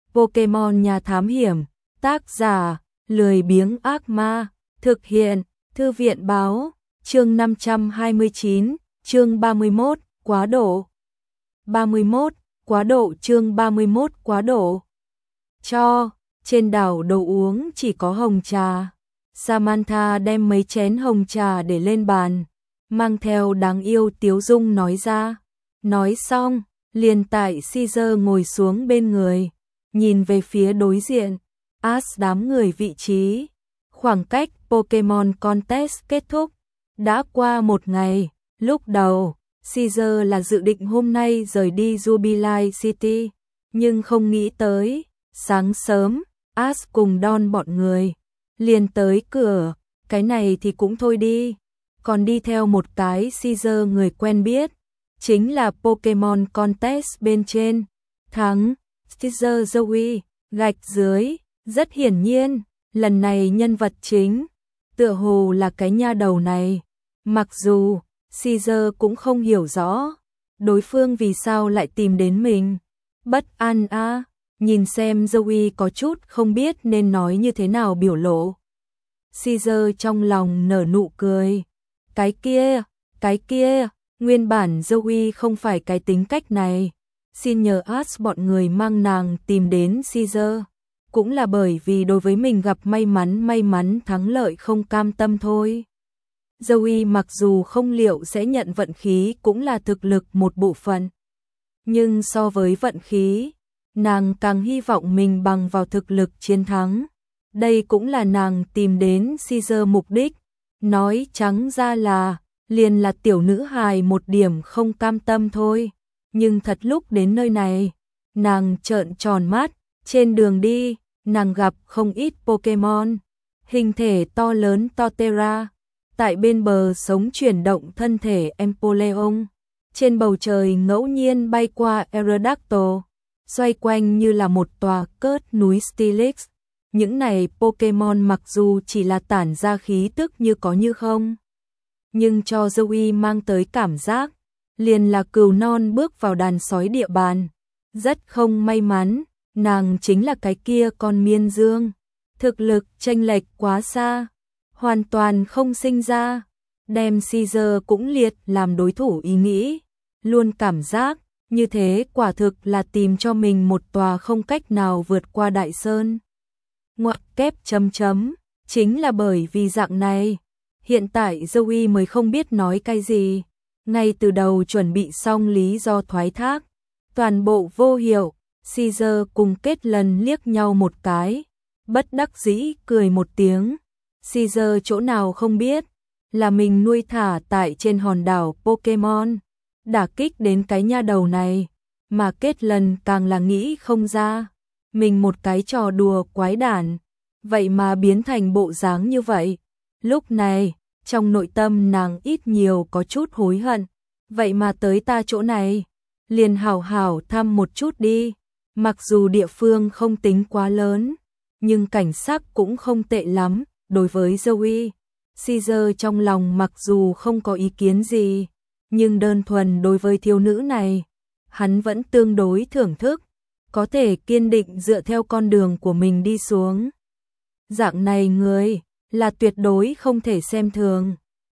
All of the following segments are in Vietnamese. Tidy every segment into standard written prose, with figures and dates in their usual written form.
Pokemon nhà thám hiểm, tác giả, lười biếng ác ma, thực hiện, thư viện báo, chương 529, chương 31, quá độ. 31, quá độ chương 31 quá độ. Trên đảo đồ uống chỉ có hồng trà. Samantha đem mấy chén hồng trà để lên bàn, mang theo đáng yêu tiếu dung nói ra. Nói xong, liền tại Caesar ngồi xuống bên người, nhìn về phía đối diện, đám người vị trí. Khoảng cách Pokemon Contest kết thúc, đã qua một ngày, lúc đầu, Caesar là dự định hôm nay rời đi Jubilee City, nhưng không nghĩ tới, sáng sớm, cùng Don bọn người, liền tới cửa, cái này thì cũng thôi đi, còn đi theo một cái Caesar người quen biết, chính là Pokemon Contest bên trên, thắng, Caesar Zoe, gạch dưới, rất hiển nhiên, lần này nhân vật chính, tựa hồ là cái nha đầu này, mặc dù, Caesar cũng không hiểu rõ, đối phương vì sao lại tìm đến mình, bất an nhìn xem Zoe có chút không biết nên nói như thế nào biểu lộ. Caesar trong lòng nở nụ cười, cái kia, nguyên bản Zoe không phải cái tính cách này, xin nhờ bọn người mang nàng tìm đến Caesar, cũng là bởi vì đối với mình gặp may mắn thắng lợi không cam tâm thôi. Zoe mặc dù không liệu sẽ nhận vận khí cũng là thực lực một bộ phận, nhưng so với vận khí, nàng càng hy vọng mình bằng vào thực lực chiến thắng. Đây cũng là nàng tìm đến Caesar mục đích, nói trắng ra là, liền là tiểu nữ hài một điểm không cam tâm thôi. Nhưng thật lúc đến nơi này, nàng trợn tròn mắt, trên đường đi, nàng gặp không ít Pokemon, hình thể to lớn Torterra, tại bên bờ sống chuyển động thân thể Empoleon, trên bầu trời ngẫu nhiên bay qua Aerodactyl, xoay quanh như là một tòa cớt núi Steelix. Những này Pokemon mặc dù chỉ là tản ra khí tức như có như không, nhưng cho Zoe mang tới cảm giác, liền là cừu non bước vào đàn sói địa bàn. Rất không may mắn, nàng chính là cái kia con miên dương. Thực lực chênh lệch quá xa, hoàn toàn không sinh ra, đem Caesar cũng liệt làm đối thủ ý nghĩ. Luôn cảm giác, như thế quả thực là tìm cho mình một tòa không cách nào vượt qua đại sơn. Ngoặc kép .. Chính là bởi vì dạng này, hiện tại Zoe mới không biết nói cái gì, ngay từ đầu chuẩn bị xong lý do thoái thác, toàn bộ vô hiệu. Caesar cùng Kết Lần liếc nhau một cái, bất đắc dĩ cười một tiếng. Caesar chỗ nào không biết, là mình nuôi thả tại trên hòn đảo Pokemon, đả kích đến cái nha đầu này, mà Kết Lần càng là nghĩ không ra, mình một cái trò đùa quái đản, vậy mà biến thành bộ dáng như vậy. Lúc này, trong nội tâm nàng ít nhiều có chút hối hận, vậy mà tới ta chỗ này, liền hảo hảo thăm một chút đi, mặc dù địa phương không tính quá lớn, nhưng cảnh sắc cũng không tệ lắm. Đối với Zoe, Caesar trong lòng mặc dù không có ý kiến gì, nhưng đơn thuần đối với thiếu nữ này, hắn vẫn tương đối thưởng thức, có thể kiên định dựa theo con đường của mình đi xuống. Dạng này người, là tuyệt đối không thể xem thường.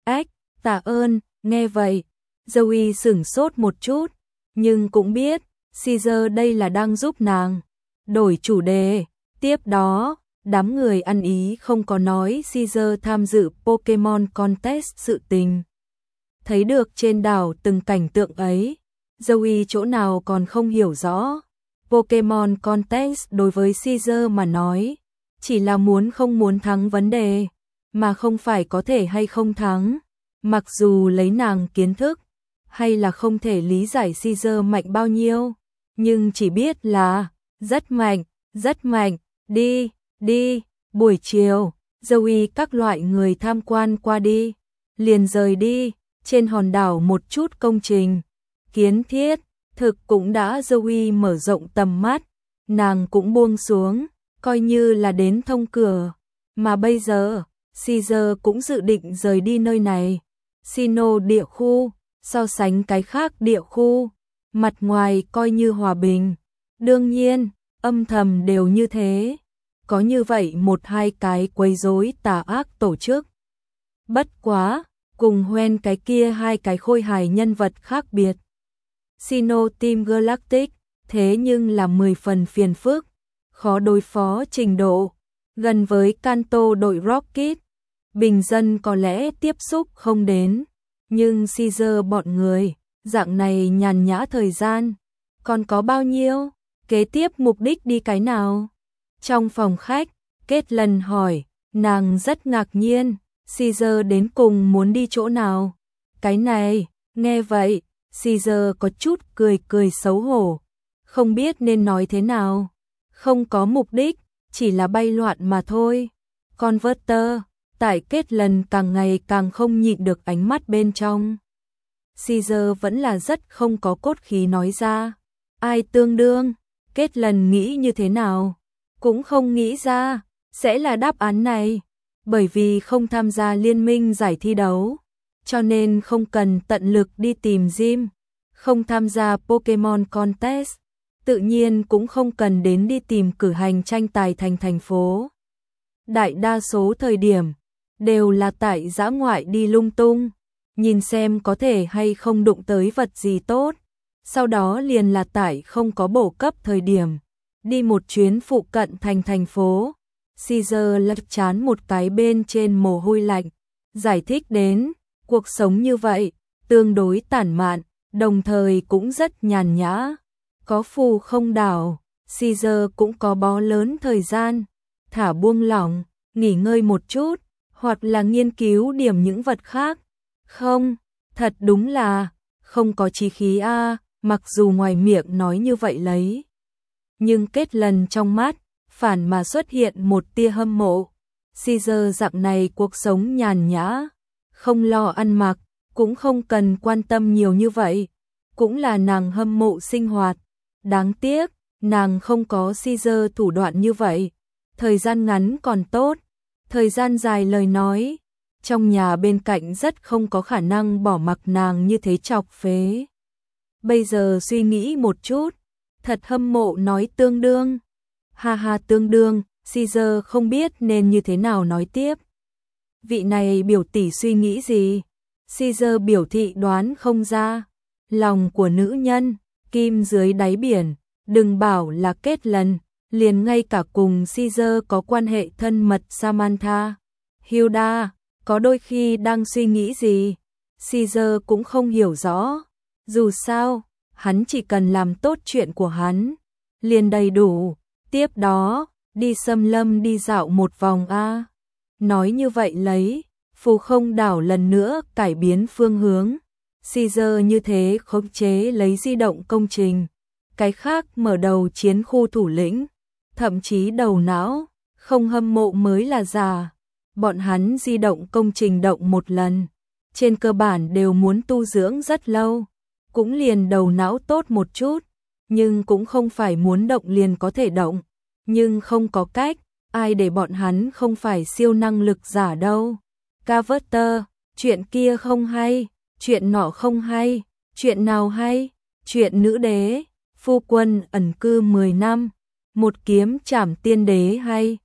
Tạ ơn, nghe vậy, Zoe sửng sốt một chút, nhưng cũng biết, Caesar đây là đang giúp nàng đổi chủ đề. Tiếp đó, đám người ăn ý không có nói Caesar tham dự Pokemon Contest sự tình. Thấy được trên đảo từng cảnh tượng ấy, Zoe chỗ nào còn không hiểu rõ. Pokemon Contest đối với Caesar mà nói, chỉ là muốn không muốn thắng vấn đề, mà không phải có thể hay không thắng. Mặc dù lấy nàng kiến thức, hay là không thể lý giải Caesar mạnh bao nhiêu, nhưng chỉ biết là rất mạnh, đi. Buổi chiều, Zoe các loại người tham quan qua đi, liền rời đi. Trên hòn đảo một chút công trình kiến thiết thực cũng đã Zoe mở rộng tầm mắt, nàng cũng buông xuống, coi như là đến thông cửa. Mà bây giờ, Caesar cũng dự định rời đi nơi này. Sinnoh địa khu, so sánh cái khác địa khu, mặt ngoài coi như hòa bình. Đương nhiên, âm thầm đều như thế. Có như vậy một hai cái quấy rối tà ác tổ chức. Bất quá, cùng Hoen cái kia hai cái khôi hài nhân vật khác biệt. Sino Team Galactic, thế nhưng là 10 phần phiền phức, khó đối phó trình độ, gần với Kanto đội Rocket. Bình dân có lẽ tiếp xúc không đến, nhưng Caesar bọn người, dạng này nhàn nhã thời gian, còn có bao nhiêu? Kế tiếp mục đích đi cái nào? Trong phòng khách, Kết lần hỏi, nàng rất ngạc nhiên, Caesar đến cùng muốn đi chỗ nào? Cái này, nghe vậy, Caesar có chút cười cười xấu hổ, không biết nên nói thế nào. Không có mục đích, chỉ là bay loạn mà thôi. Converter, tại Kết lần càng ngày càng không nhịn được ánh mắt bên trong. Caesar vẫn là rất không có cốt khí nói ra. Ai tương đương? Kết lần nghĩ như thế nào? Cũng không nghĩ ra, sẽ là đáp án này. Bởi vì không tham gia liên minh giải thi đấu, cho nên không cần tận lực đi tìm gym, không tham gia Pokemon Contest, tự nhiên cũng không cần đến đi tìm cử hành tranh tài thành phố. Đại đa số thời điểm, đều là tại dã ngoại đi lung tung, nhìn xem có thể hay không đụng tới vật gì tốt, sau đó liền là tại không có bổ cấp thời điểm, đi một chuyến phụ cận thành phố. Caesar lật chán một cái bên trên mồ hôi lạnh, giải thích đến, cuộc sống như vậy, tương đối tản mạn, đồng thời cũng rất nhàn nhã. Có phù không đảo, Caesar cũng có bó lớn thời gian, thả buông lỏng, nghỉ ngơi một chút, hoặc là nghiên cứu điểm những vật khác. Không, thật đúng là, không có chí khí a, mặc dù ngoài miệng nói như vậy lấy. Nhưng Kết lần trong mắt, phản mà xuất hiện một tia hâm mộ. Caesar dạng này cuộc sống nhàn nhã, không lo ăn mặc, cũng không cần quan tâm nhiều như vậy, cũng là nàng hâm mộ sinh hoạt. Đáng tiếc, nàng không có Caesar thủ đoạn như vậy. Thời gian ngắn còn tốt, thời gian dài lời nói, trong nhà bên cạnh rất không có khả năng bỏ mặc nàng như thế chọc phế. Bây giờ suy nghĩ một chút, thật hâm mộ nói tương đương. Ha ha tương đương, Caesar không biết nên như thế nào nói tiếp. Vị này biểu tỷ suy nghĩ gì? Caesar biểu thị đoán không ra. Lòng của nữ nhân, kim dưới đáy biển, đừng bảo là Kết lần, liền ngay cả cùng Caesar có quan hệ thân mật Samantha, Hilda, có đôi khi đang suy nghĩ gì, Caesar cũng không hiểu rõ. Dù sao, hắn chỉ cần làm tốt chuyện của hắn, liền đầy đủ. Tiếp đó, đi xâm lâm đi dạo một vòng a. Nói như vậy lấy, phù không đảo lần nữa cải biến phương hướng. Caesar như thế khống chế lấy di động công trình. Cái khác mở đầu chiến khu thủ lĩnh, thậm chí đầu não, không hâm mộ mới là già. Bọn hắn di động công trình động một lần, trên cơ bản đều muốn tu dưỡng rất lâu, cũng liền đầu não tốt một chút, nhưng cũng không phải muốn động liền có thể động. Nhưng không có cách, ai để bọn hắn không phải siêu năng lực giả đâu. Carver, chuyện kia không hay, chuyện nọ không hay, chuyện nào hay, chuyện nữ đế, phu quân ẩn cư 10 năm, một kiếm trảm tiên đế hay.